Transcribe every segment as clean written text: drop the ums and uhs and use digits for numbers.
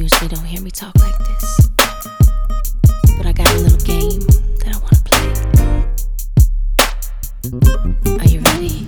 usually don't hear me talk like this, but I got a little game that I wanna play. Are you ready?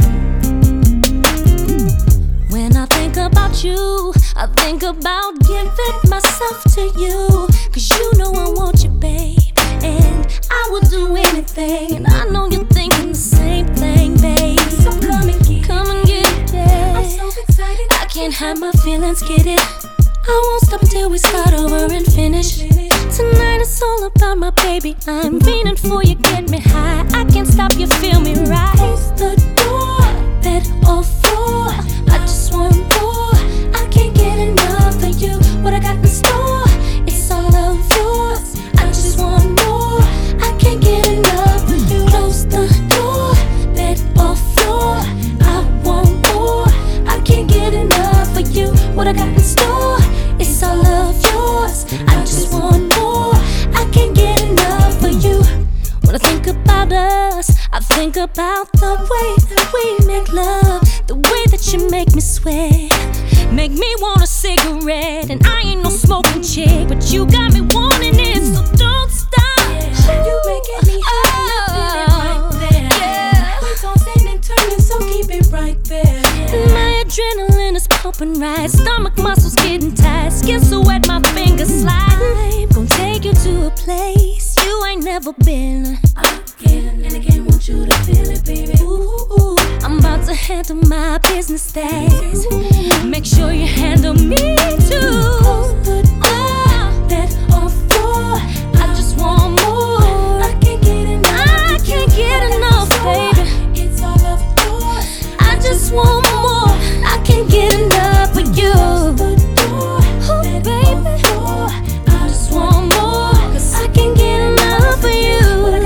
When I think about you, I think about giving myself to you. Cause you know I want you, babe, and I will do anything. And I know you're thinking the same thing, babe. So come and get it, yeah. I'm so excited, I can't hide my feelings, get it. I won't stop until we start over and finish. Tonight it's all about my baby. I'm fiending for you, get me high. I can't stop you, feel me right. Close the door, bed or floor. I just want more. I can't get enough of you. What I got in store, it's all of yours. I just want more. I can't get enough of you. Close the door, bed or floor. I want more. I can't get enough of you. What I got in store, it's all of yours. I just want more. I can't get enough of you. When I think about us, I think about the way that we make love, the way that you make me sweat, make me want a cigarette. And I ain't no smoking chick, but you got me wanting it, so don't stop. You making me hot, right there. Yeah. We tossing and turning, so keep it right there. Yeah. My adrenaline is pumping right, stomach muscles getting tight, skin so wet my fingers slide. I'm gonna take you to a place you ain't never been. Again and again, want you to feel it, baby. Ooh, I'm about to handle my business days. Make sure you handle me too. Close the door, bed or floor. I just want more. I can't get enough. I can't get enough, baby. It's all of yours. I just want more. I can't get enough of you. Close the door, bed or floor. I just want more. Cause I can't get enough of you.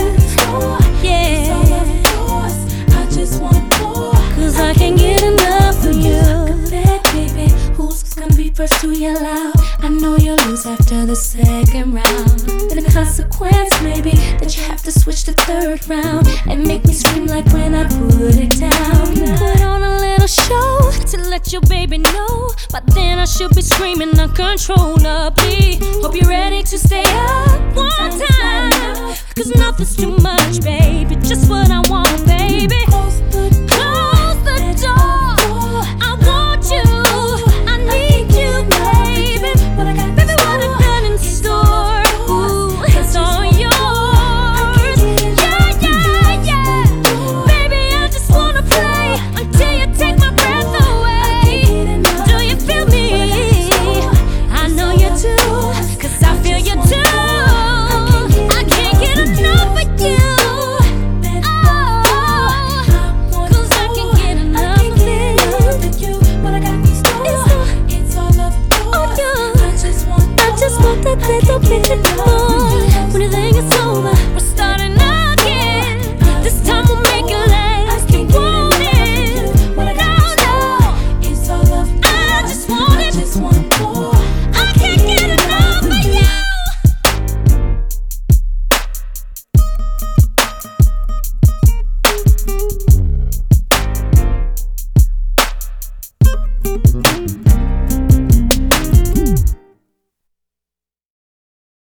I can't get enough of you. That baby, who's gonna be first to yell out? I know you'll lose after the second round. Then the consequence may be that you have to switch to third round and make me scream like when I put it down. Put on a little show to let your baby know. But then I should be screaming uncontrollably. Hope you're ready to stay up one time. Cause nothing's too much, baby. Just what I want, baby. Close the